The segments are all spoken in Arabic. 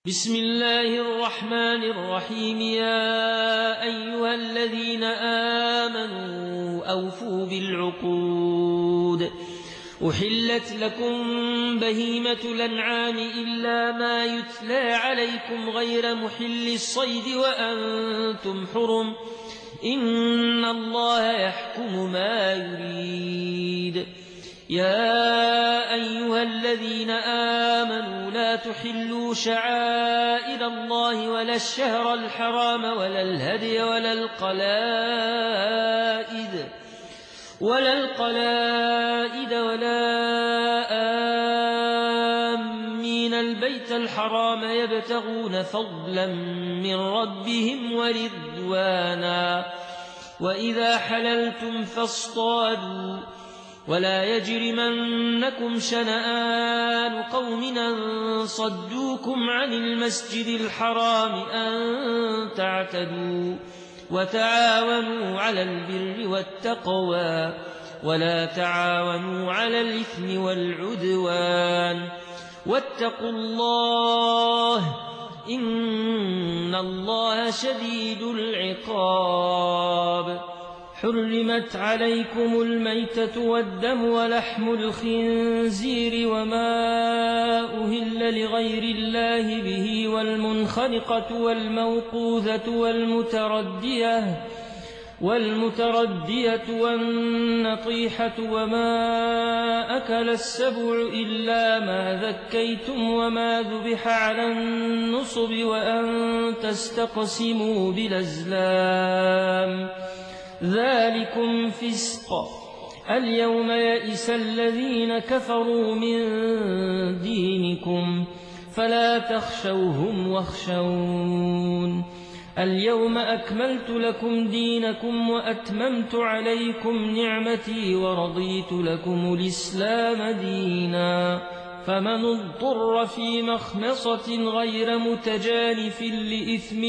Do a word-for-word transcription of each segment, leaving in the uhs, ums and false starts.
بسم الله الرحمن الرحيم. يا أيها الذين آمنوا أوفوا بالعقود. أحلت لكم بهيمة الأنعام إلا ما يتلى عليكم غير محل الصيد وأنتم حرم، إن الله يحكم ما يريد. يا أيها الذين آمنوا لا تحلوا شعائر الله ولا الشهر الحرام ولا الهدي ولا القلائد ولا القلائد ولا آمين البيت الحرام يبتغون فضلا من ربهم ورضوانا. وإذا حللتم فاصطادوا ولا يجرمنكم شنآن قوم أن صدوكم عن المسجد الحرام أن تعتدوا. وتعاونوا على البر والتقوى ولا تعاونوا على الإثم والعدوان، واتقوا الله إن الله شديد العقاب. حرمت عليكم الميتة والدم ولحم الخنزير وما أهل لغير الله به والمنخنقة والموقوذة والمتردية والمتردية والنطيحة وما أكل السبع إلا ما ذكيتم وما ذبح على النصب وأن تستقسموا بالأزلام، ذلكم فسق. اليوم يئس الذين كفروا من دينكم فلا تخشوهم واخشون. اليوم أكملت لكم دينكم وأتممت عليكم نعمتي ورضيت لكم الإسلام دينا. فمن اضطر في مخمصة غير متجانف لإثم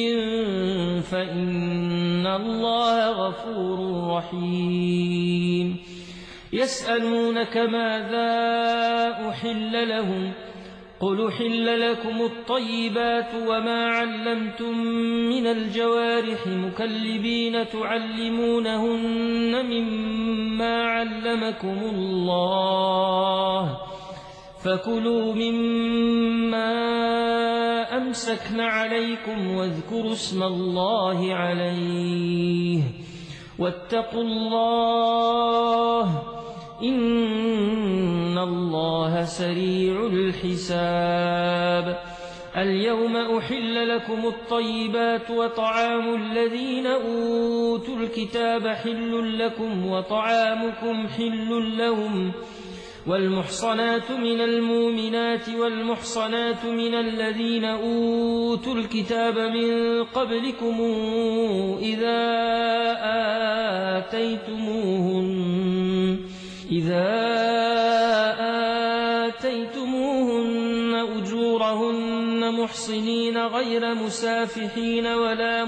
فإن الله غفور رحيم. يسألونك ماذا أحل لهم، قل أحل لكم الطيبات وما علمتم من الجوارح مكلبين تعلمونهن مما علمكم الله، فكلوا مما أمسكن عليكم واذكروا اسم الله عليه، واتقوا الله إن الله سريع الحساب. اليوم أحل لكم الطيبات وطعام الذين أوتوا الكتاب حل لكم وطعامكم حل لهم، والمحصنات من المؤمنات والمحصنات من الذين أوتوا الكتاب من قبلكم إذا آتيتموهن إذا آتيتموهن أجورهن محصنين غير مسافحين ولا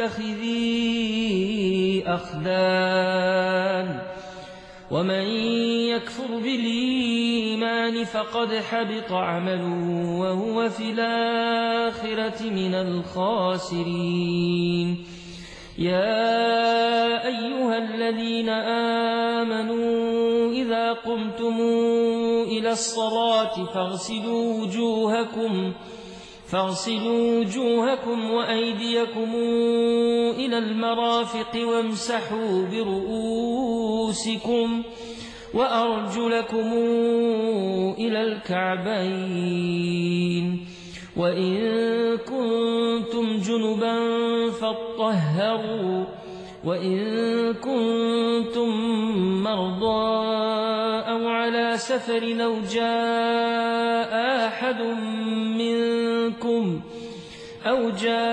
متخذي أخدان، ومن يكفر بالإيمان فقد حبط عمله وهو في الآخرة من الخاسرين. يا أيها الذين آمنوا إذا قمتم إلى الصلاة فاغسلوا وجوهكم فاغسلوا وجوهكم وأيديكم إلى المرافق وامسحوا برؤوسكم وأرجلكم إلى الكعبين، وإن كنتم جنبا فاطهروا، وإن كنتم مرضى أو على سفر أو جاء أحد منكم أو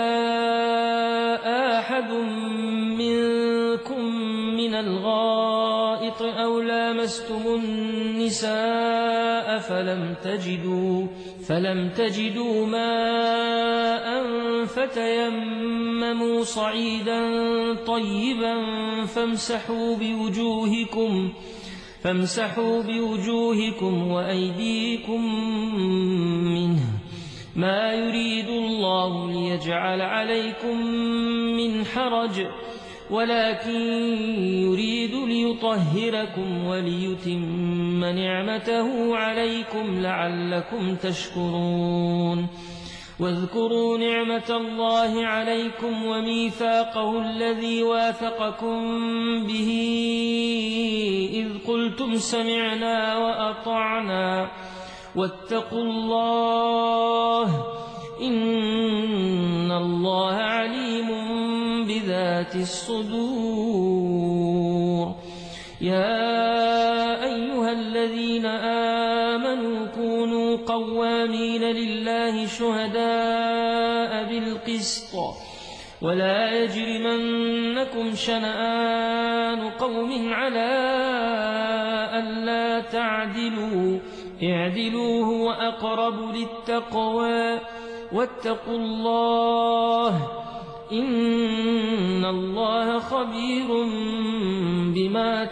جاء أحد منكم من الغائط أو لامستم النساء فلم تجدوا فلم تجدوا ماء فتيمموا صعيدا طيبا فامسحوا بوجوهكم فامسحوا بوجوهكم وأيديكم منه، ما يريد الله جعل عليكم من حرج ولكن يريد ليطهركم وليتم نعمته عليكم لعلكم تشكرون واذكروا نعمة الله عليكم وميثاقه الذي واثقكم به إذ قلتم سمعنا وأطعنا واتقوا الله إن الله عليم بذات الصدور يا أيها الذين آمنوا كونوا قوامين لله شهداء بالقسط ولا يجرمنكم شنآن قوم على ألا تعدلوا اعدلوا هو أقرب للتقوى واتقوا الله إن الله خبير بما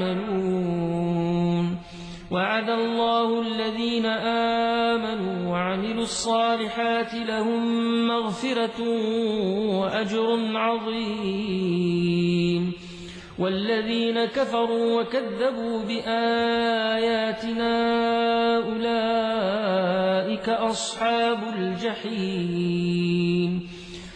تعملون وعد الله الذين آمنوا وعملوا الصالحات لهم مغفرة وأجر عظيم والذين كفروا وكذبوا بآياتنا أولئك أصحاب الجحيم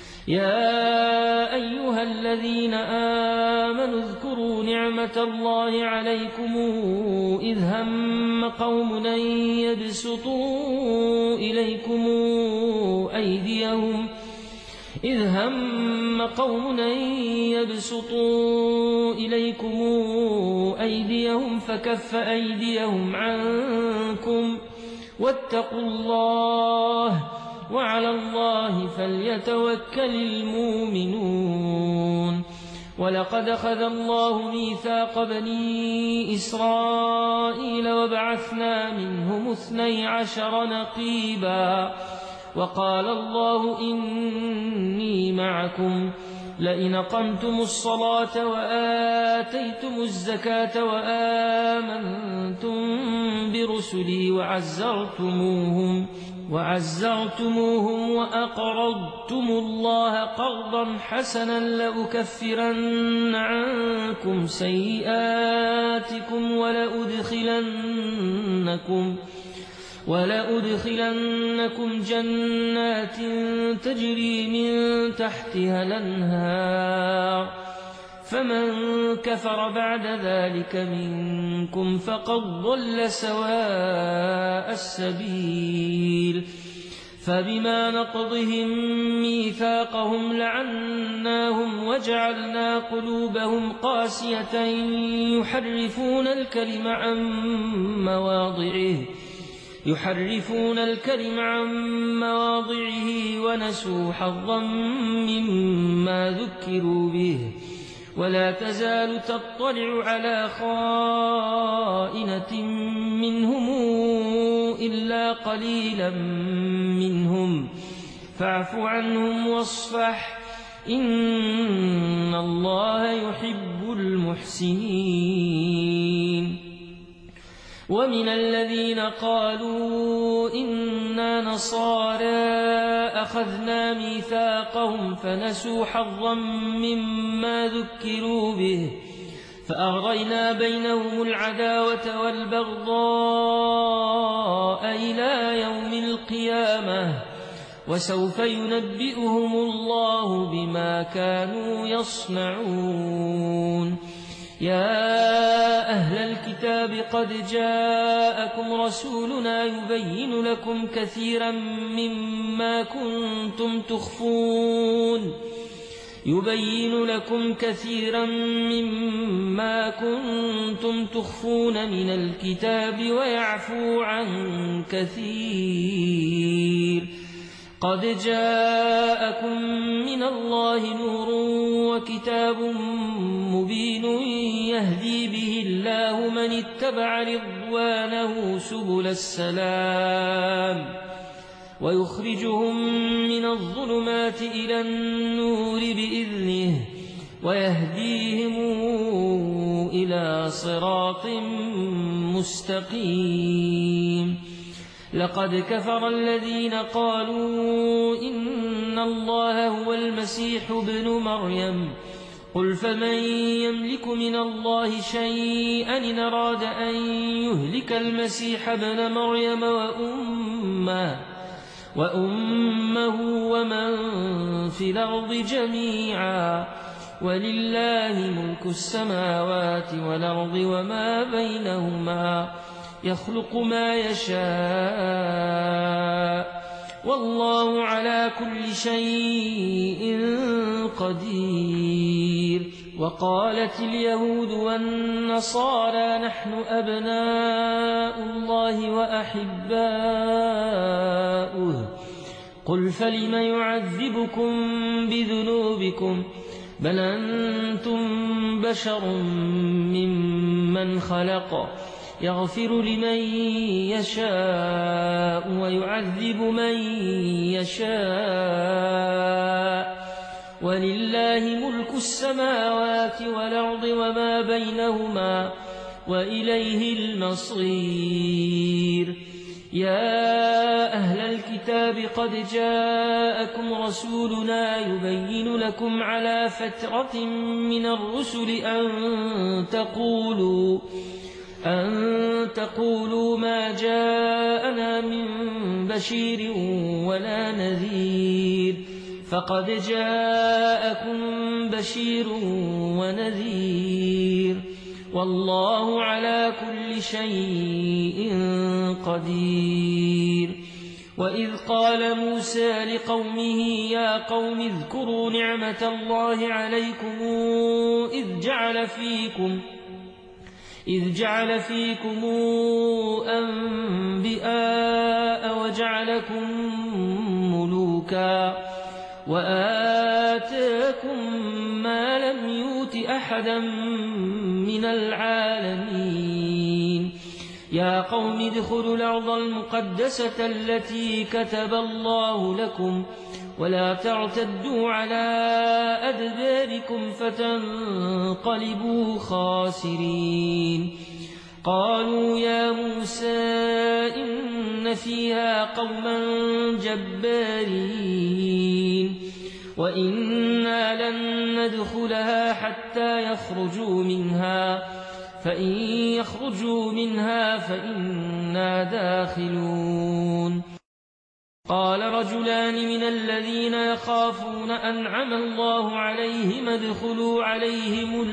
يا أيها الذين آمنوا اذكروا نعمة الله عليكم إذ هم قوم أن يبسطوا إليكم أيديهم إذ هم قوم أن يبسطوا إليكم أيديهم فكف أيديهم عنكم واتقوا الله وعلى الله فليتوكل المؤمنون ولقد أخذ الله ميثاق بني إسرائيل وبعثنا منهم اثني عشر نقيبا وقال الله إني معكم لئن أقمتم الصلاة وآتيتم الزكاة وآمنتم برسلي وعزرتموهم وعزرتموهم وأقرضتم الله قرضا حسنا لأكفرن عنكم سيئاتكم ولأدخلنكم ولأدخلنكم جنات تجري من تحتها الأنهار فمن كفر بعد ذلك منكم فقد ضل سواء السبيل فبما نقضهم ميثاقهم لعناهم وجعلنا قلوبهم قاسية يحرفون الكلم عن مواضعه يحرفون الكلم عن مواضعه ونسوا حظا مما ذكروا به ولا تزال تطلع على خائنة منهم إلا قليلا منهم فاعف عنهم واصفح إن الله يحب المحسنين ومن الذين قالوا إنا نصارى أخذنا ميثاقهم فنسوا حظا مما ذكروا به فأغرينا بينهم العداوة والبغضاء إلى يوم القيامة وسوف ينبئهم الله بما كانوا يصنعون يا أهل الكتاب قد جاءكم رسولنا يبين لكم كثيرا مما كنتم تخفون يبين لكم كثيرا مما كنتم تخفون من الكتاب ويعفو عن كثير قد جاءكم من الله نور وكتاب مبين يهدي به الله من اتبع رضوانه سبل السلام ويخرجهم من الظلمات إلى النور بإذنه ويهديهم إلى صراط مستقيم لقد كفر الذين قالوا إن الله هو المسيح ابن مريم قل فمن يملك من الله شيئا إن أراد أن يهلك المسيح ابن مريم وأمه, وأمه ومن في الأرض جميعا ولله ملك السماوات والأرض وما بينهما يخلق ما يشاء والله على كل شيء قدير. وقالت اليهود والنصارى نحن أبناء الله وأحباؤه قل فلم يعذبكم بذنوبكم بل أنتم بشر ممن خلق يغفر لمن يشاء ويعذب من يشاء ولله ملك السماوات والأرض وما بينهما وإليه المصير. يا أهل الكتاب قد جاءكم رسولنا يبين لكم على فترة من الرسل أن تقولوا أن تقولوا ما جاءنا من بشير ولا نذير فقد جاءكم بشير ونذير والله على كل شيء قدير. وإذ قال موسى لقومه يا قوم اذكروا نعمة الله عليكم إذ جعل فيكم إذ جعل فيكم أنبياء وجعلكم ملوكا وآتاكم ما لم يؤت أحدا من العالمين. يا قوم ادخلوا الأرض المقدسة التي كتب الله لكم ولا تعتدوا على أدباركم فتنقلبوا خاسرين. قالوا يا موسى إن فيها قوما جبارين وإنا لن ندخلها حتى يخرجوا منها فإن يخرجوا منها فإنا داخلون. قال رجلان من الذين يخافون أنعم الله عليهم ادخلوا عليهم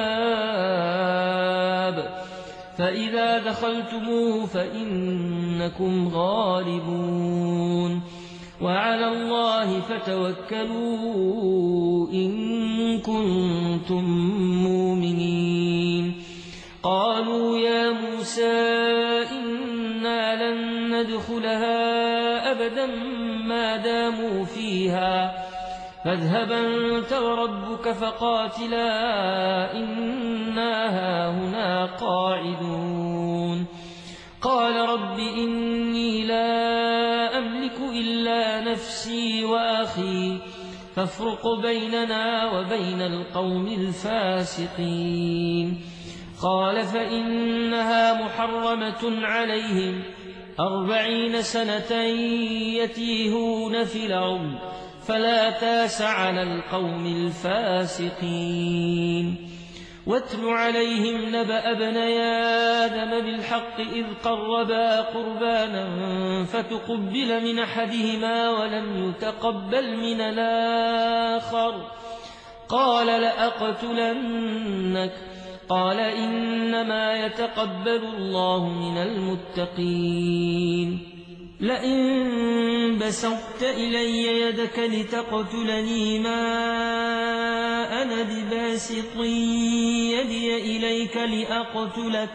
الباب فإذا دخلتموه فإنكم غالبون وعلى الله فتوكلوا إن كنتم مؤمنين. قالوا يا موسى إنا لن ندخلها أبدا ما داموا فيها فاذهب أنت وربك فقاتلا إنا هاهنا قاعدون. قال رب إني لا أملك إلا نفسي وأخي فافرق بيننا وبين القوم الفاسقين. قال فإنها محرمة عليهم أربعين سنة يتيهون في الأرض فلا تاس على القوم الفاسقين. واتل عليهم نبأ ابني آدم بالحق إذ قربا قربانا فتقبل من أحدهما ولم يتقبل من الآخر قال لأقتلنك قال إنما يتقبل الله من المتقين. لئن بسطت إلي يدك لتقتلني ما أنا بباسط يدي إليك لأقتلك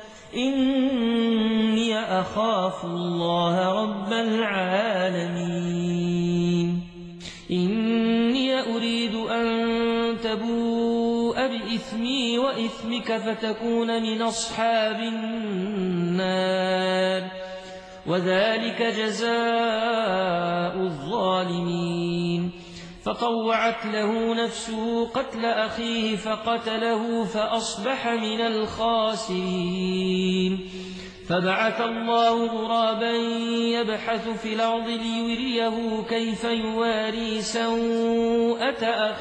إني أخاف الله رب العالمين. إني أريد أن تبوء بإثمي وإثمك فتكون من أصحاب النار وذلك جزاء الظالمين. فطوعت له نفسه قتل أخيه فقتله فأصبح من الخاسرين. فبعث الله غرابا يبحث في الأرض ليريه كيف يواري سوءة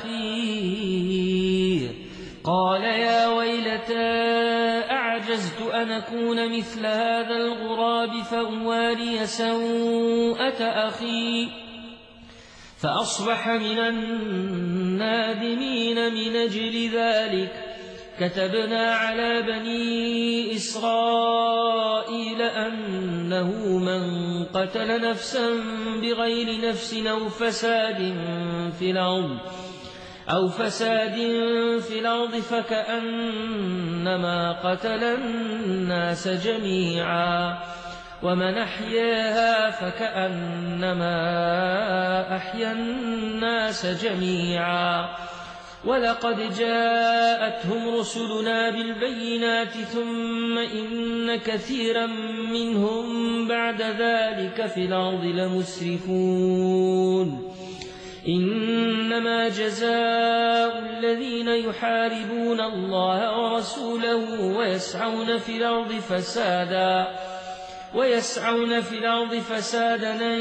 أخيه قال يا ويلتى أعجزت أن أكون مثل هذا الغراب فأواري سوءة أخي فأصبح من النادمين. من أجل ذلك كتبنا على بني إسرائيل أنه من قتل نفسا بغير نفس أو فساد في الأرض أو فساد في الأرض فكأنما قتل الناس جميعا ومن أحياها فكأنما أحيا الناس جميعا. ولقد جاءتهم رسلنا بالبينات ثم إن كثيرا منهم بعد ذلك في الأرض لمسرفون. إنما جزاء الذين يحاربون الله ورسوله ويسعون في الأرض فسادا ويسعون في الأرض فسادا أن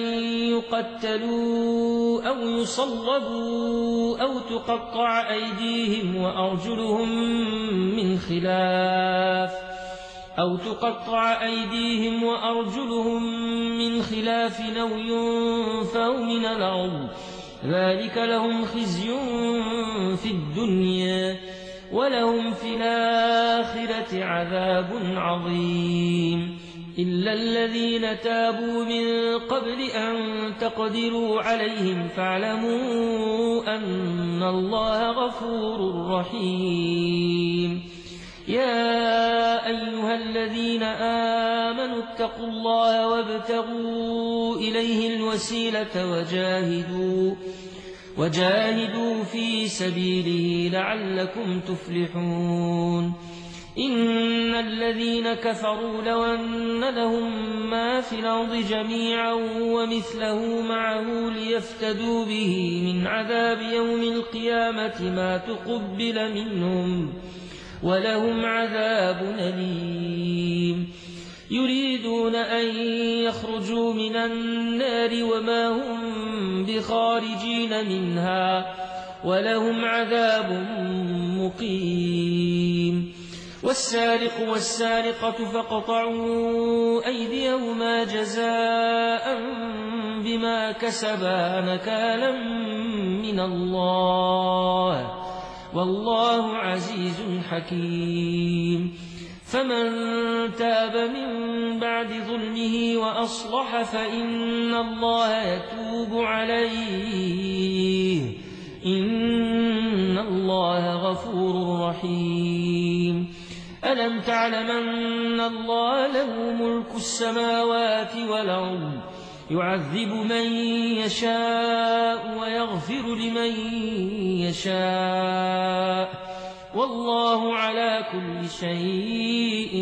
يقتلوا أو يصلبوا أو تقطع أيديهم وأرجلهم من خلاف أو تقطع أيديهم وأرجلهم من خلاف أو ينفوا من الأرض ذلك لهم خزي في الدنيا ولهم في الآخرة عذاب عظيم. إلا الذين تابوا من قبل أن تقدروا عليهم فاعلموا أن الله غفور رحيم. يا أيها الذين آمنوا اتقوا الله وابتغوا إليه الوسيلة وجاهدوا وجاهدوا في سبيله لعلكم تفلحون. إن الذين كفروا لو أن لهم ما في الأرض جميعا ومثله معه ليفتدوا به من عذاب يوم القيامة ما تقبل منهم ولهم عذاب أليم. يريدون أن يخرجوا من النار وما هم بخارجين منها ولهم عذاب مقيم. والسارق والسارقة فاقطعوا أيديهما جزاء بما كسبا نكالا من الله والله عزيز حكيم. فمن تاب من بعد ظلمه وأصلح فإن الله يتوب عليه إن الله غفور رحيم. ألم تعلم أن الله له ملك السماوات والأرض يعذب من يشاء ويغفر لمن يشاء والله على كل شيء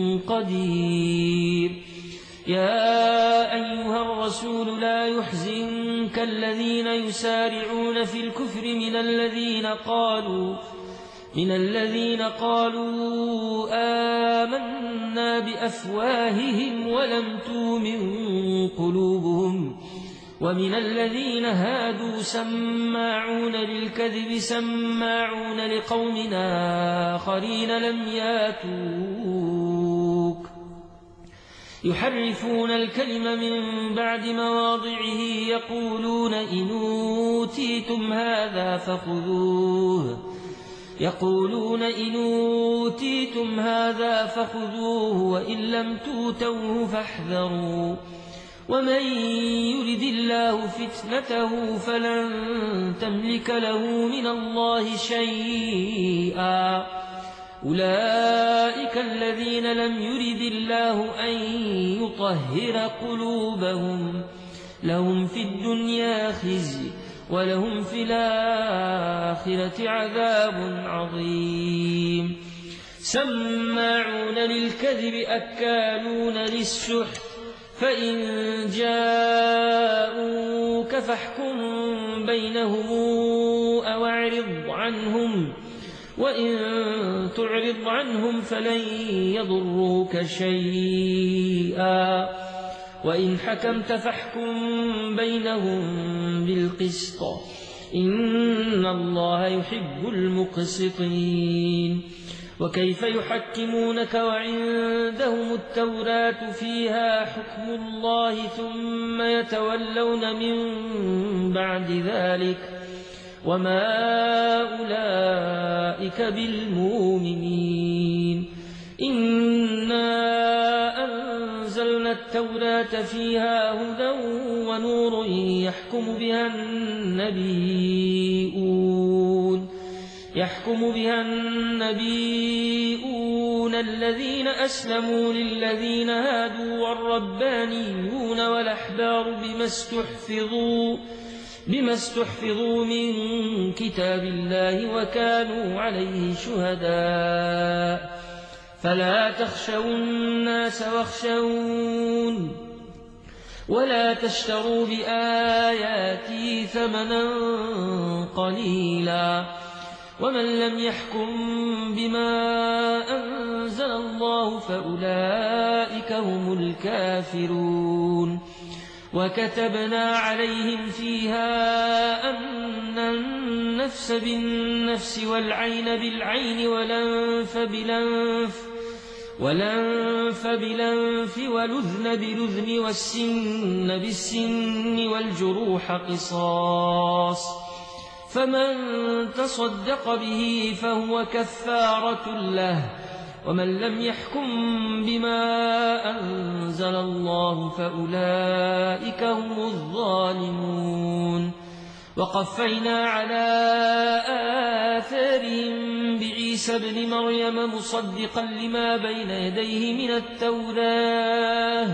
قدير. يا أيها الرسول لا يحزنك الذين يسارعون في الكفر من الذين قالوا من الذين قالوا آمنا بأفواههم ولم تؤمن قلوبهم ومن الذين هادوا سماعون للكذب سماعون لقوم آخرين لم ياتوك يحرفون الكلم من بعد مواضعه يقولون إن أوتيتم هذا فخذوه يقولون إن أوتيتم هذا فخذوه وإن لم تؤتوه فاحذروا ومن يرد الله فتنته فلن تملك له من الله شيئا. أولئك الذين لم يرد الله أن يطهر قلوبهم لهم في الدنيا خزي ولهم في الآخرة عذاب عظيم. سماعون للكذب أكالون للسحت فإن جاءوك فاحكم بينهم أو اعرض عنهم وإن تعرض عنهم فلن يضروك شيئا وإن حكمت فاحكم بينهم بالقسط إن الله يحب المقسطين وكيف يحكمونك وعندهم التوراة فيها حكم الله ثم يتولون من بعد ذلك وما أولئك بالمؤمنين إنا أنزلنا التوراة فيها هدى ونور يحكم بها النبيون يحكم بها النبيون الذين أسلموا للذين هادوا والربانيون والأحبار بما استحفظوا بما استحفظوا من كتاب الله وكانوا عليه شهداء فلا تخشوا الناس واخشون ولا تشتروا بآياتي ثمنا قليلا ومن لم يحكم بما أنزل الله فأولئك هم الكافرون وكتبنا عليهم فيها أن النفس بالنفس والعين بالعين والأنف بالأنف والأنف بالأنف والأذن بالأذن والسن بالسن والجروح قصاص فمن تصدق به فهو كفارة له ومن لم يحكم بما أنزل الله فأولئك هم الظالمون وقفينا على آثارهم بعيسى ابن مريم مصدقا لما بين يديه من التوراة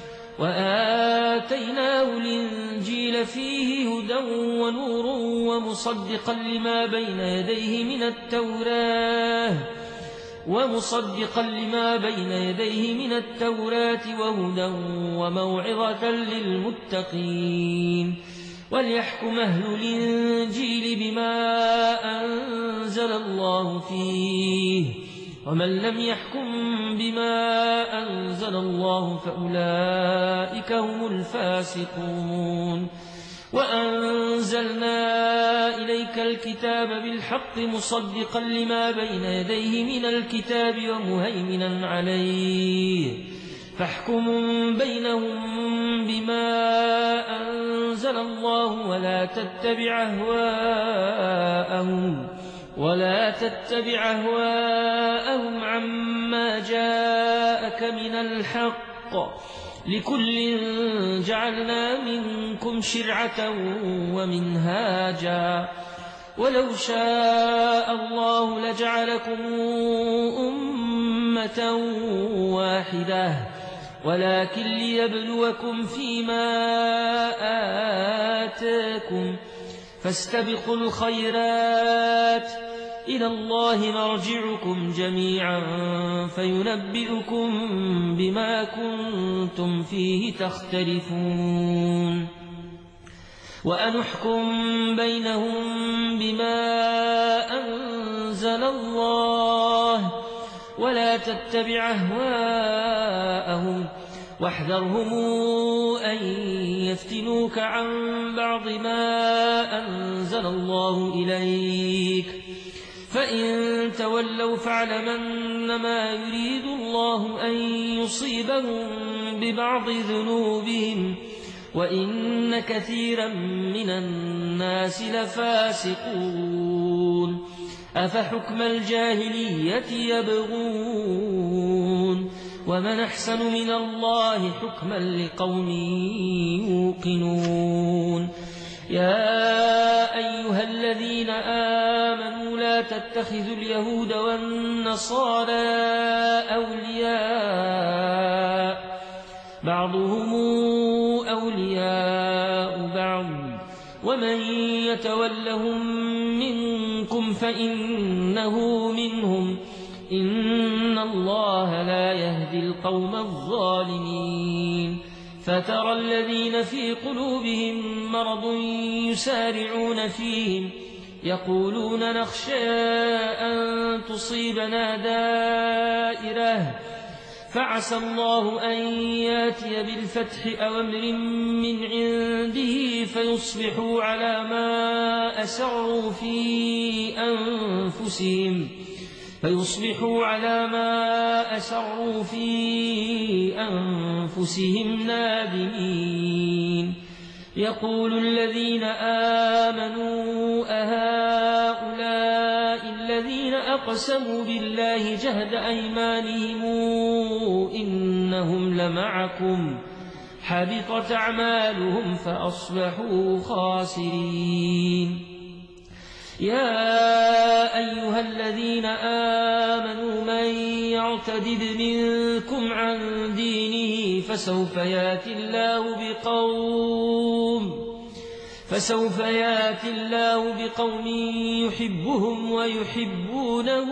وآتيناه الإنجيل فيه هدى ونور ومصدقا لما بين يديه من التوراة ومصدقا لما بين يديه من التوراة وهدى وموعظة للمتقين وليحكم أهل الإنجيل بما أنزل الله فيه ومن لم يحكم بما أنزل الله فأولئك هم الفاسقون وأنزلنا إليك الكتاب بالحق مصدقا لما بين يديه من الكتاب ومهيمنا عليه فاحكم بينهم بما أنزل الله ولا تتبع أهواءهم ولا تتبع أهواءهم عما جاءك من الحق لكل جعلنا منكم شرعة ومنهاجا ولو شاء الله لجعلكم أمة واحدة ولكن ليبلوكم فيما آتاكم فاستبقوا الخيرات إلى الله مرجعكم جميعا فينبئكم بما كنتم فيه تختلفون وأنحكم بينهم بما أنزل الله ولا تتبع أهواءهم واحذرهم أن يفتنوك عن بعض ما أنزل الله إليك فإن تولوا فاعلم أنما يريد الله أن يصيبهم ببعض ذنوبهم وإن كثيرا من الناس لفاسقون أفحكم الجاهلية يبغون ومن أحسن من الله حكما لقوم يوقنون يا أيها الذين آمنوا لا تتخذوا اليهود والنصارى أولياء بعضهم أولياء بعض ومن يتولهم منكم فإنه منهم إن الله لا يهدي القوم الظالمين فترى الذين في قلوبهم مرض يسارعون فيهم يقولون نخشى أن تصيبنا دائرة فعسى الله أن ياتي بالفتح أو أمر من عنده فيصبحوا على ما أسروا في أنفسهم فيصبحوا على ما أسروا في أنفسهم نادمين يقول الذين آمنوا أهؤلاء الذين أقسموا بالله جهد أيمانهم إنهم لمعكم حبطت أعمالهم فأصبحوا خاسرين يا أيها الذين آمنوا من يعتدد منكم عن دينه فسوف يأتي الله بقوم فسوف يأتي الله بقوم يحبهم ويحبونه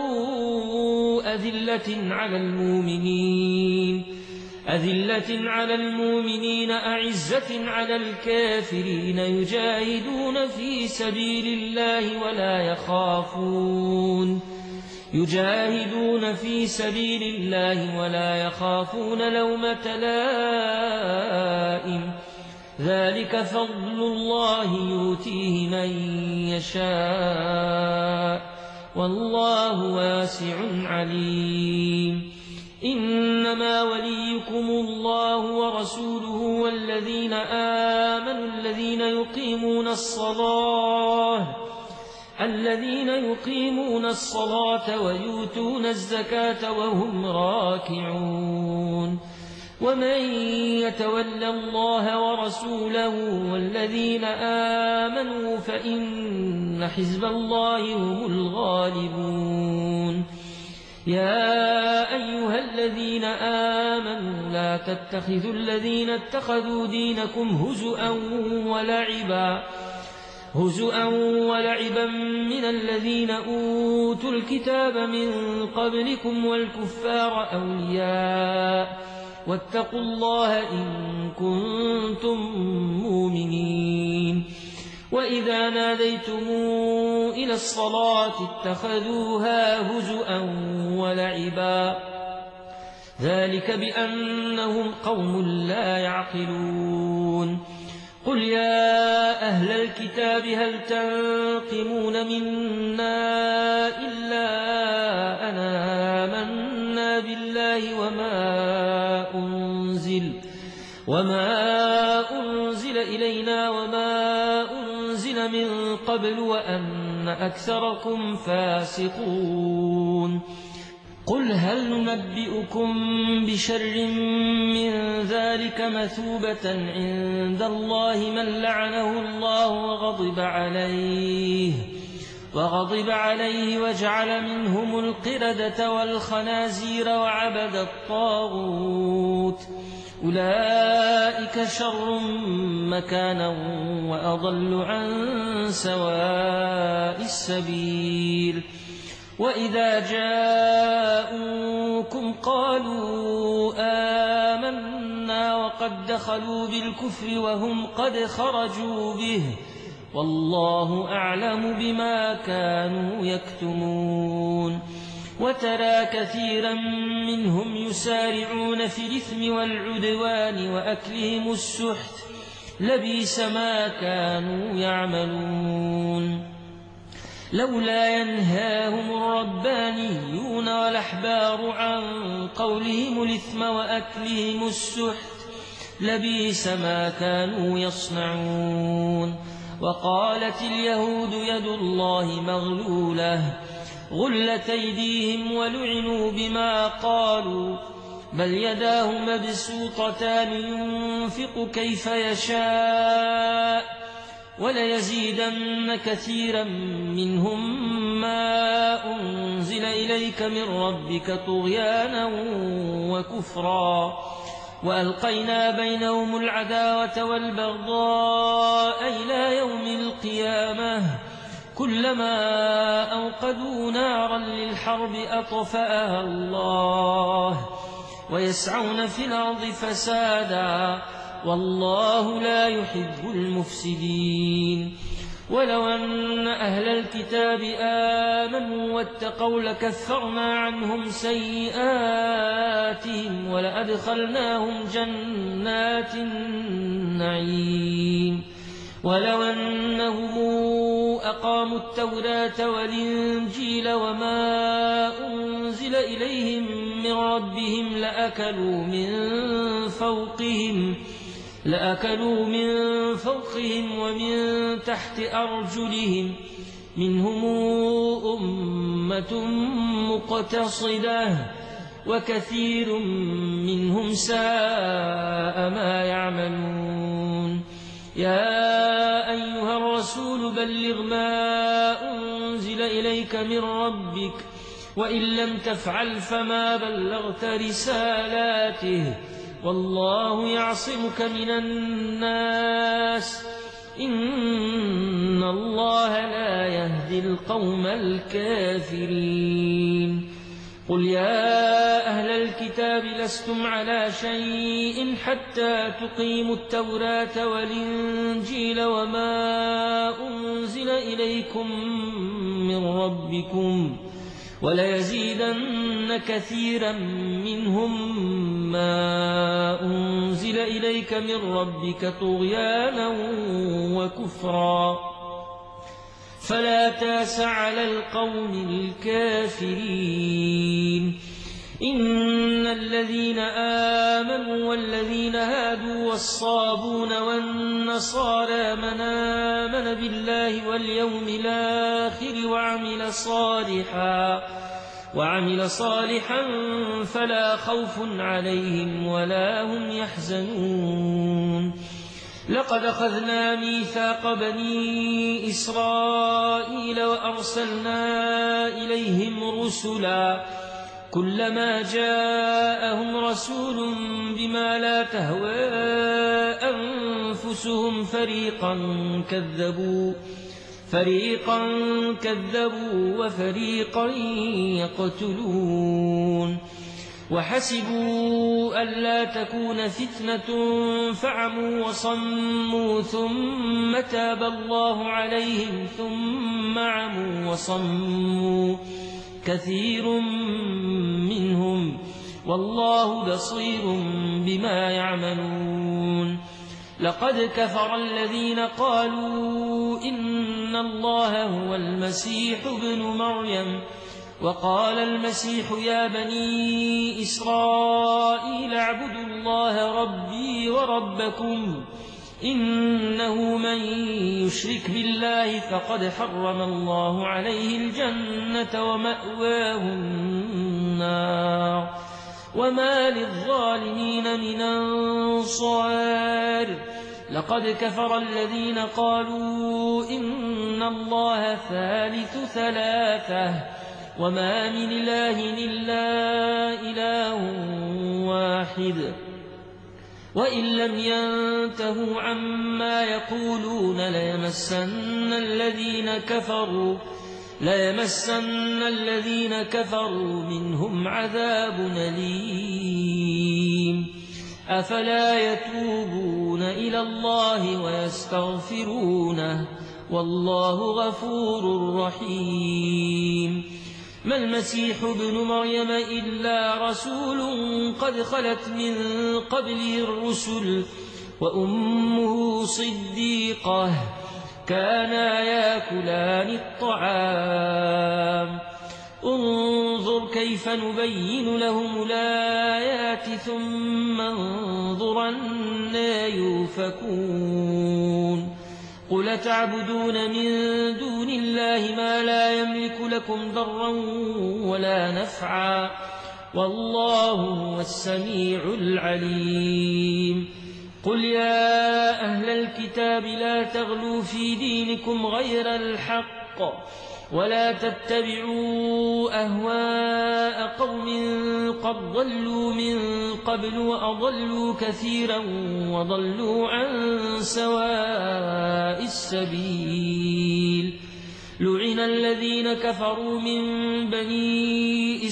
أذلة على المؤمنين أذلة على المؤمنين أعزة على الكافرين يجاهدون في سبيل الله ولا يخافون يجاهدون في سبيل الله ولا يخافون لومة لائم ذلك فضل الله يؤتيه من يشاء والله واسع عليم إنما وليكم الله ورسوله والذين آمنوا الذين يقيمون الصلاة الذين يقيمون الصلاة ويؤتون الزكاة وهم راكعون ومن يتول الله ورسوله والذين آمنوا فإن حزب الله هم الغالبون يا أيها الذين آمنوا لا تتخذوا الذين اتخذوا دينكم هزؤا ولعبا هزؤا ولعبا من الذين أوتوا الكتاب من قبلكم والكفار أولياء واتقوا الله إن كنتم مؤمنين وإذا ناديتم إلى الصلاة اتخذوها هزؤا ولعبا ذلك بأنهم قوم لا يعقلون قل يا أهل الكتاب هل تنقمون منا إلا أن آمنا بالله وما أنزل وما أنزل إلينا وما أنزل من قبل وأن أكثركم فاسقون قل هل ننبئكم بشر من ذلك مثوبة عند الله من لعنه الله وغضب عليه وغضب عليه وجعل منهم القردة والخنازير وعبد الطاغوت أولئك شر مكانا وأضل عن سواء السبيل وإذا جاءوكم قالوا آمنا وقد دخلوا بالكفر وهم قد خرجوا به والله أعلم بما كانوا يكتمون وترى كثيرا منهم يسارعون في الإثم والعدوان وأكلهم السحت لبئس ما كانوا يعملون لولا ينهاهم الربانيون والأحبار عن قولهم الإثم وأكلهم السحت لبئس ما كانوا يصنعون وقالت اليهود يد الله مغلولة غلت أيديهم ولعنوا بما قالوا بل يداه مبسوطتان ينفق كيف يشاء وليزيدن كثيرا منهم ما أنزل إليك من ربك طغيانا وكفرا وألقينا بينهم العداوة والبغضاء إلى يوم القيامة كلما أوقدوا نارا للحرب أطفأها الله ويسعون في الأرض فسادا والله لا يحب المفسدين ولو أن أهل الكتاب آمنوا واتقوا لكفرنا عنهم سيئاتهم ولأدخلناهم جنات النعيم ولو أنهم أقاموا التوراة والإنجيل وما أنزل إليهم من ربهم لأكلوا من فوقهم لأكلوا من فوقهم ومن تحت أرجلهم منهم أمة مقتصدة وكثير منهم ساء ما يعملون يا أيها الرسول بلغ ما أنزل إليك من ربك وإن لم تفعل فما بلغت رسالاته والله يعصمك من الناس إن الله لا يهدي القوم الكافرين قل يا أهل الكتاب لستم على شيء حتى تقيموا التوراة والإنجيل وما أنزل إليكم من ربكم وليزيدن كثيرا منهم ما أنزل إليك من ربك طغيانا وكفرا فلا تاس على القوم الكافرين إن الذين آمنوا والذين هادوا والصابون والنصارى من آمن بالله واليوم الآخر وعمل صالحا وعمل صالحا فلا خوف عليهم ولا هم يحزنون لقد أخذنا ميثاق بني إسرائيل وأرسلنا إليهم رسلا كلما جاءهم رسول بما لا تهوى أنفسهم فريقا كذبوا فريقا كذبوا وفريقا يقتلون وحسبوا ألا تكون فتنة فعموا وصموا ثم تاب الله عليهم ثم عموا وصموا كثير منهم والله بصير بما يعملون لقد كفر الذين قالوا إن الله هو المسيح ابن مريم وقال المسيح يا بني إسرائيل اعبدوا الله ربي وربكم إنه من يشرك بالله فقد حرم الله عليه الجنة ومأواه النار وما للظالمين من أنصار لقد كفر الذين قالوا إن الله ثالث ثلاثة وما من إله إلا إله واحد وإن لم ينتهوا عما يقولون ليمسن الذين كفروا ليمسن الذين كفروا منهم عذاب أليم أفلا يتوبون إلى الله ويستغفرونه والله غفور رحيم ما المسيح ابن مريم إلا رسول قد خلت من قبله الرسل وأمه صديقة كانا ياكلان الطعام انظر كيف نبين لهم الآيات ثم انظر أنى يؤفكون قل تعبدون من دون الله ما لا يملك لكم ضرا ولا نفعا والله هو السميع العليم قل يا أهل الكتاب لا تغلوا في دينكم غير الحق ولا تتبعوا أهواء قوم قد ضلوا من قبل وأضلوا كثيرا وضلوا عن سواء السبيل لعن الذين كفروا من بني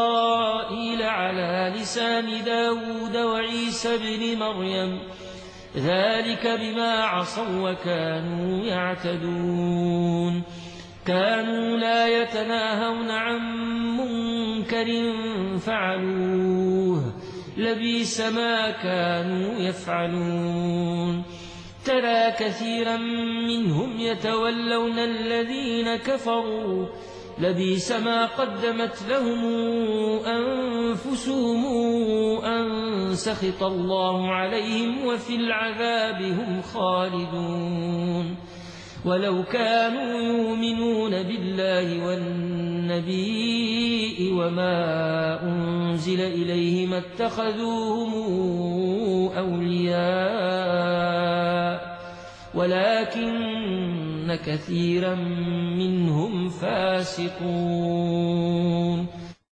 إسرائيل على لسان داود وعيسى بن مريم ذلك بما عصوا وكانوا يعتدون كانوا لا يتناهون عن منكر فعلوه لبئس ما كانوا يفعلون ترى كثيرا منهم يتولون الذين كفروا لبئس ما قدمت لهم أنفسهم أن سخط الله عليهم وفي العذاب هم خالدون ولو كانوا يؤمنون بالله والنبي وما أنزل إليه ما اتخذوهم أولياء ولكن كثيرا منهم فاسقون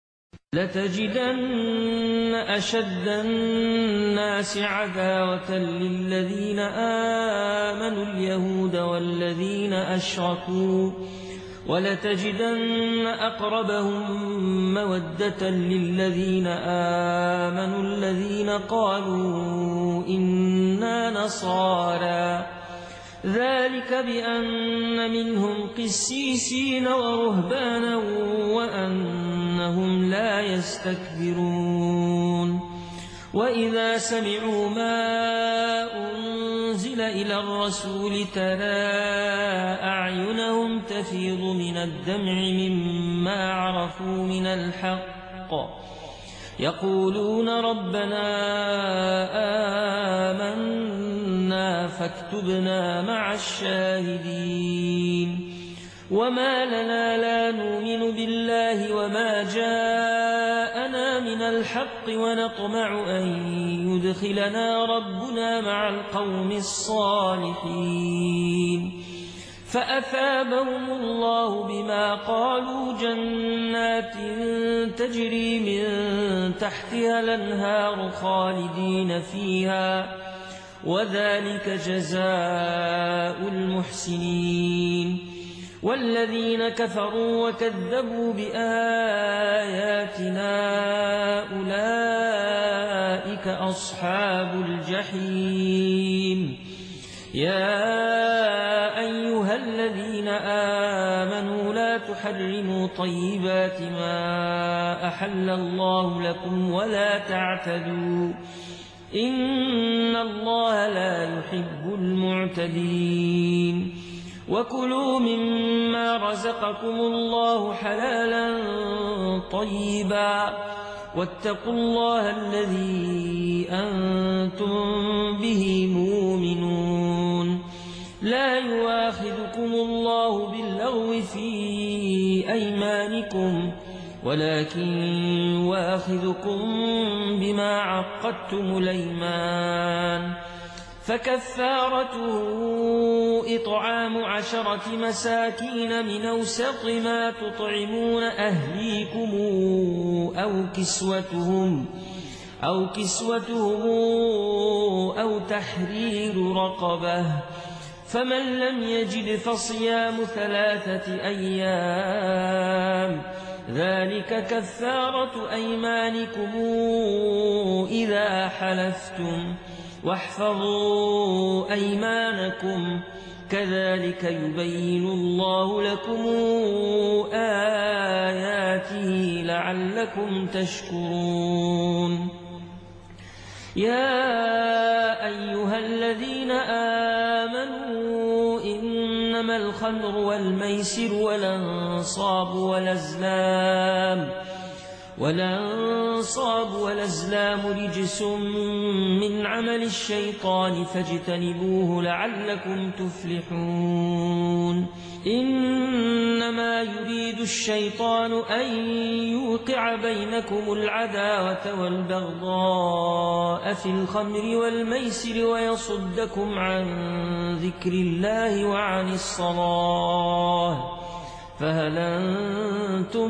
لتجدن أشد الناس عداوة للذين آمنوا اليهود والذين أشركوا ولتجدن أقربهم مودة للذين آمنوا الذين قالوا إنا نصارى ذلك بأن منهم قسيسين ورهبانا وأنهم لا يستكبرون وإذا سمعوا ما أنزل إلى الرسول ترى أعينهم تفيض من الدمع مما عرفوا من الحق يقولون ربنا آمنا فاكتبنا مع الشاهدين وما لنا لا نؤمن بالله وما جاءنا من الحق ونطمع أن يدخلنا ربنا مع القوم الصالحين فأثابهم الله بما قالوا جنات تجري من تحتها الأنهار خالدين فيها وذلك جزاء المحسنين والذين كفروا وكذبوا بآياتنا أولئك أصحاب الجحيم يا أيها الذين آمنوا لا تحرموا طيبات ما أحل الله لكم ولا تعتدوا إن الله لا يحب المعتدين وكلوا مما رزقكم الله حلالا طيبا واتقوا الله الذي أنتم به مؤمنون لا يؤاخذكم الله باللغو في أيمانكم ولكن يؤاخذكم بما عقدتم الأيمان فكفارته إطعام عشرة مساكين من أوسط ما تطعمون أهليكم أو كسوتهم أو كسوتهم أو تحرير رقبة فمن لم يجد فصيام ثلاثة أيام ذلك كفارة أيمانكم إذا حلفتم واحفظوا أيمانكم كذلك يبين الله لكم آياته لعلكم تشكرون يا أيها الذين آمنوا إنما الخمر والميسر والأنصاب والأزلام والأنصاب والأزلام رجس من عمل الشيطان فاجتنبوه لعلكم تفلحون إنما يريد الشيطان أن يوقع بينكم العداوة والبغضاء في الخمر والميسر ويصدكم عن ذكر الله وعن الصلاة فهل أنتم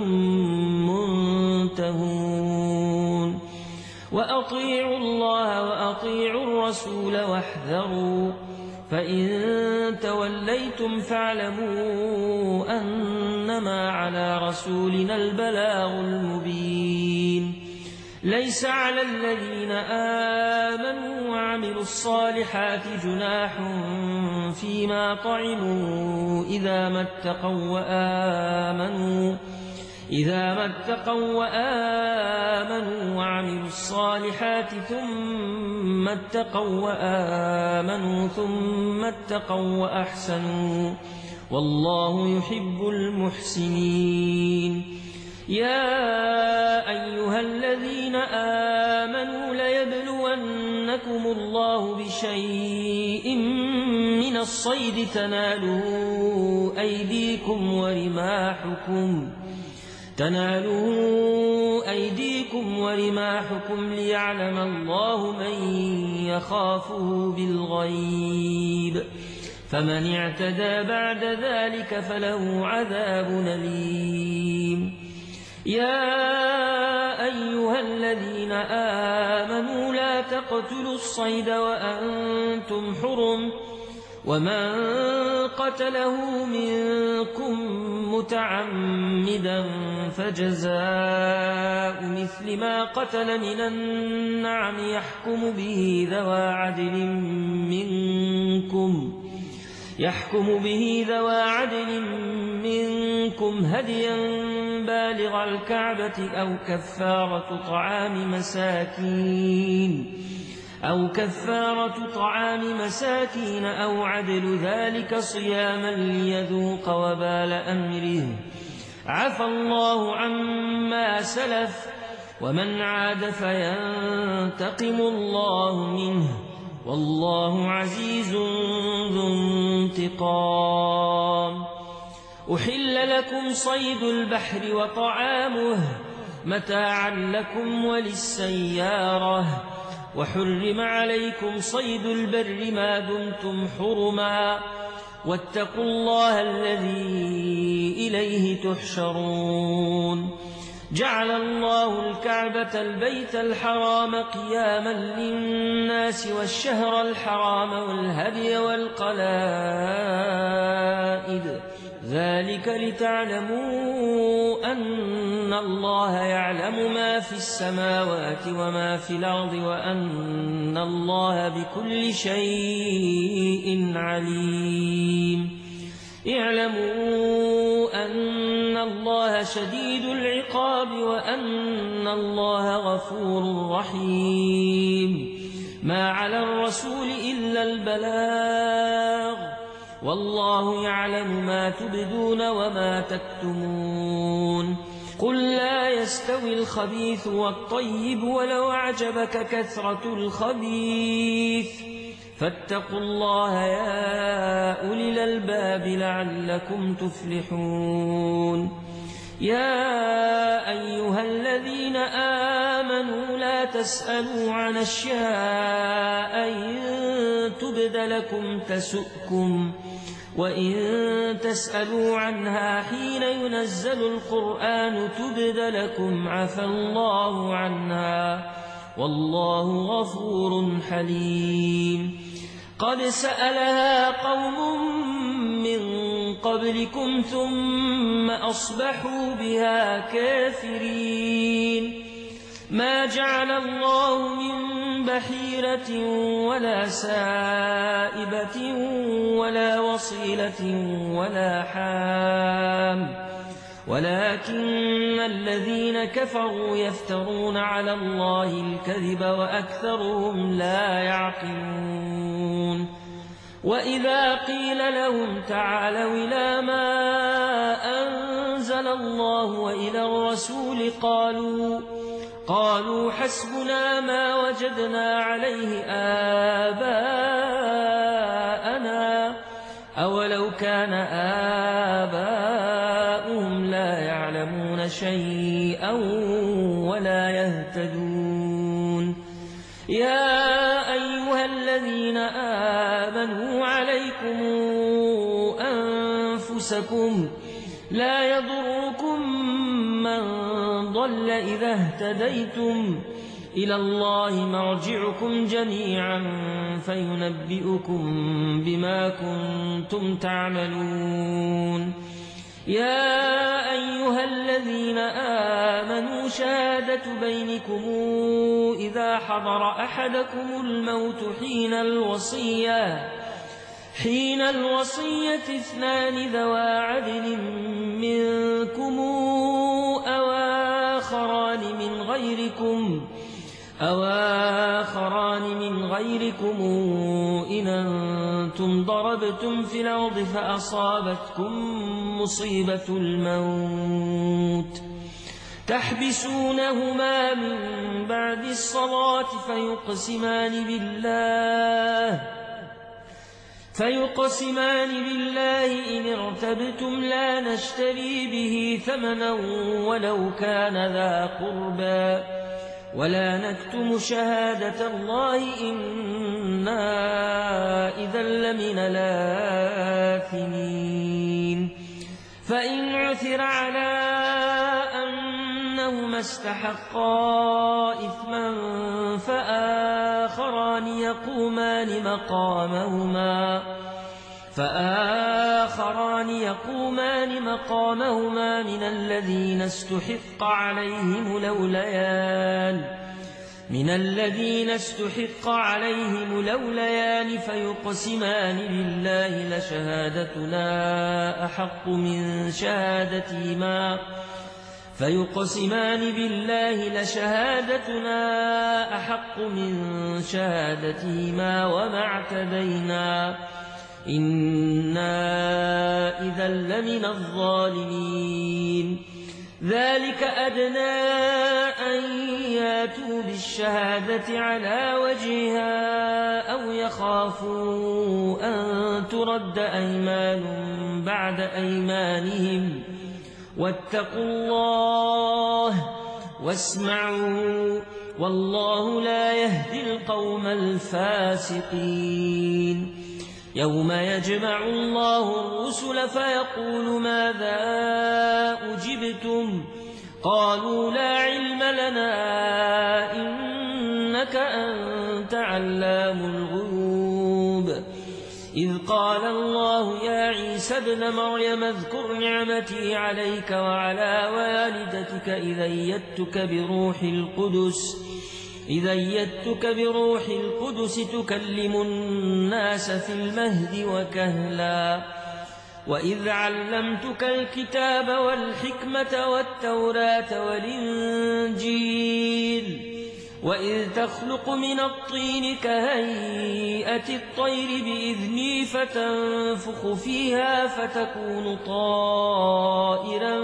منتهون وأطيعوا الله وأطيعوا الرسول واحذروا فإن توليتم فاعلموا أنما على رسولنا البلاغ المبين ليس على الذين آمنوا وعملوا الصالحات جناح فيما طعموا إذا ما اتقوا وآمنوا إذا ما اتقوا وآمنوا وعملوا الصالحات ثم اتقوا وآمنوا ثم اتقوا وأحسنوا والله يحب المحسنين. يا أيها الذين آمنوا ليبلونكم الله بشيء من الصيد تناله أيديكم ورماحكم تناله أيديكم ورماحكم ليعلم الله من يخافه بالغيب فمن اعتدى بعد ذلك فله عذاب أليم. يا أيها الذين آمنوا لا تقتلوا الصيد وأنتم حرم ومن قتله منكم متعمدا فجزاء مثل ما قتل من النعم يحكم به ذوى عدل منكم يحكم به ذوى عدل منكم هديا بالغ الكعبة أو كفارة طعام مساكين أو كفارة طعام مساكين أو عدل ذلك صياما ليذوق وبال أمره عفى الله عما سلف ومن عاد فينتقم الله منه والله عزيز ذو انتقام. أحل لكم صيد البحر وطعامه متاعا لكم وللسيارة وحرم عليكم صيد البر ما دمتم حرما واتقوا الله الذي إليه تحشرون. جعل الله الكعبة البيت الحرام قياما للناس والشهر الحرام والهدي والقلائد ذلك لتعلموا أن الله يعلم ما في السماوات وما في الأرض وأن الله بكل شيء عليم. اعلموا أن الله شديد العقاب وأن الله غفور رحيم. ما على الرسول إلا البلاغ والله يعلم ما تبدون وما تكتمون. قل لا يستوي الخبيث والطيب ولو أعجبك كثرة الخبيث فاتقوا الله يا أولي الألباب لعلكم تفلحون. يا أيها الذين آمنوا لا تسألوا عن أشياء إن تبد لكم تسؤكم وإن تسألوا عنها حين ينزل القرآن تبد لكم عفى الله عنها والله غفور حليم. قد سألها قوم من قبلكم ثم أصبحوا بها كافرين. ما جعل الله من بحيرة ولا سائبة ولا وصيلة ولا حام ولكن الذين كفروا يفترون على الله الكذب وأكثرهم لا يعقلون. وإذا قيل لهم تعالوا إلى ما أنزل الله وإلى الرسول قالوا قالوا حسبنا ما وجدنا عليه آباءنا أولو كان آباؤهم لا يعلمون شيئا ولا يهتدون. يا أيها الذين آمنوا عليكم أنفسكم لا يضركم من ضل إذا اهتديتم إلى الله مرجعكم جميعا فينبئكم بما كنتم تعملون. يا أيها الذين آمنوا شهادة بينكم إذا حضر أحدكم الموت حين الوصية حين الوصية اثنان ذوى عدل منكم أو آخران من غيركم أو آخران من غيركم إن أنتم ضربتم في الأرض فأصابتكم مصيبة الموت تحبسونهما من بعد الصلاة فيقسمان بالله فيقسمان بالله إن ارتبتم لا نشتري به ثمنا ولو كان ذا قربى ولا نكتم شهادة الله إنا إذا لمن الآثمين فإن عثر على أنهما استحقا إثما فآخران يقومان مقامهما فآخران يقومان مقامهما من الذين استحق عليهم الأوليان من الذين استحق عليهم الأوليان فيقسمان بالله لشهادتنا أحق من شهادتهما فيقسمان بالله لشهادتنا أحق من شهادتهما وما اعتدينا إنا إذا لمن الظالمين ذلك أدنى أن ياتوا بالشهادة على وجهها أو يخافوا أن ترد أيمان بعد أيمانهم واتقوا الله واسمعوا والله لا يهدي القوم الفاسقين يوم يجمع الله الرسل فيقول ماذا أجبتم قالوا لا علم لنا إنك أنت علام الغيوب إذ قال الله يا عيسى ابن مريم اذكر نعمتي عليك وعلى والدتك إذ أيدتك بروح القدس إذ أيدتك بروح القدس تكلم الناس في المهد وكهلا وإذ علمتك الكتاب والحكمة والتوراة والإنجيل وإذ تخلق من الطين كهيئة الطير بإذني فتنفخ فيها فتكون طائرا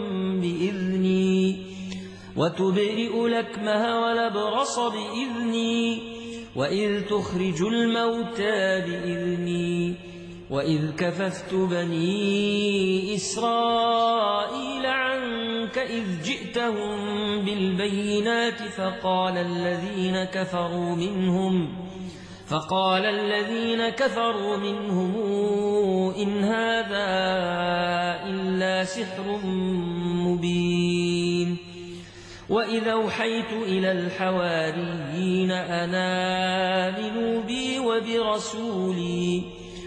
بإذني وتبرئ الأكمه والأبرص بإذني وإذ تخرج الموتى بإذني وإذ كففت بني إسرائيل عنك إذ جئتهم بالبينات فقال الذين كفروا منهم فقال الذين كفروا منهم إن هذا إلا سحر مبين وإذا أوحيت إلى الحواريين أن آمنوا بي وبرسولي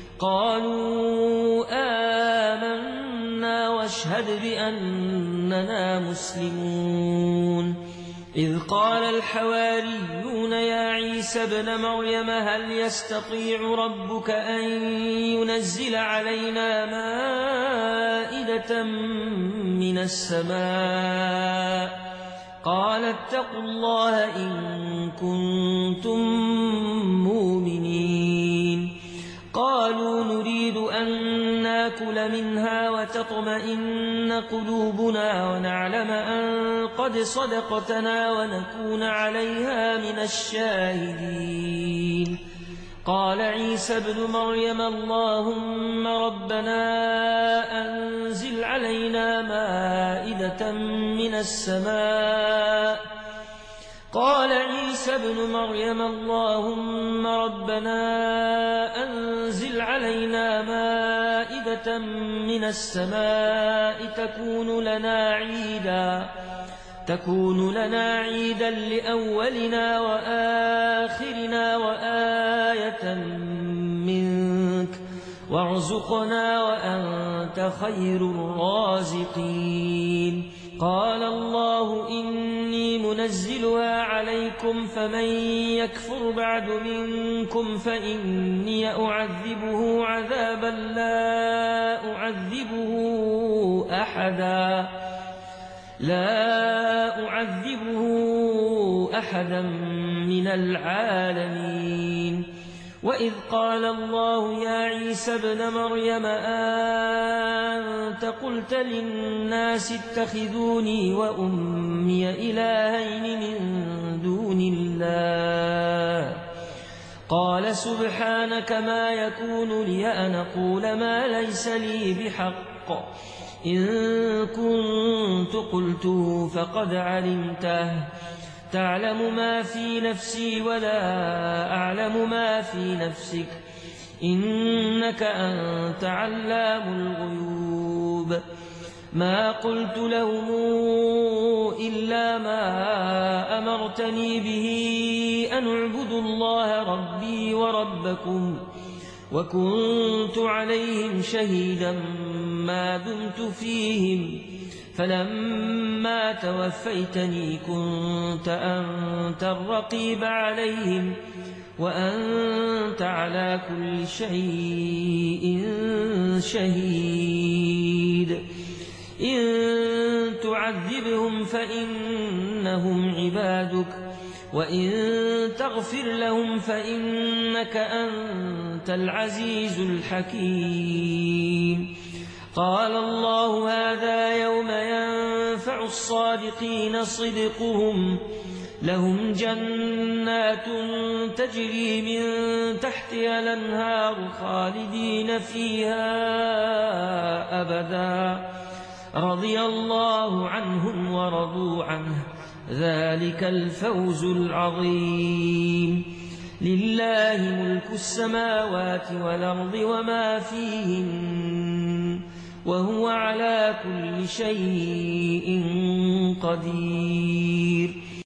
قالوا آمنا واشهد بأننا مسلمون إذ قال الحواريون يا عيسى ابن مريم هل يستطيع ربك أن ينزل علينا مائدة من السماء قال اتقوا الله إن كنتم مؤمنين قالوا نريد أن ناكل منها وتطمئن قلوبنا ونعلم أن قد صدقتنا ونكون عليها من الشاهدين قال عيسى ابن مريم اللهم ربنا أنزل علينا مائدة من السماء قال عيسى ابن مريم اللهم ربنا أنزل علينا مائدة من السماء تكون لنا عيدا تكون لنا عيدا لأولنا وآخرنا وآية منك وارزقنا وأنت خير الرازقين قال الله إني منزلها عليكم فمن يكفر بعد منكم فإني أعذبه عذابا لا أعذبه أحدا لا أعذبه أحدا من العالمين وإذ قال الله يا عيسى ابن مريم أنت قلت للناس اتخذوني وأمي إلهين من دون الله قال سبحانك ما يكون لي أن أقول ما ليس لي بحق إن كنت قلته فقد علمته تعلم ما في نفسي ولا أعلم ما في نفسك إنك أنت علام الغيوب ما قلت لهم إلا ما أمرتني به أن اعبدوا الله ربي وربكم وكنت عليهم شهيدا ما دمت فيهم فلما توفيتني كنت أنت الرقيب عليهم وأنت على كل شيء شهيد إن تعذبهم فإنهم عبادك وإن تغفر لهم فإنك أنت العزيز الحكيم قال الله هذا يوم ينفع الصادقين صدقهم لهم جنات تجري من تحتها الأنهار خالدين فيها أبدا رضي الله عنهم ورضوا عنه ذلك الفوز العظيم لله ملك السماوات والأرض وما فيهن وهو على كل شيء قدير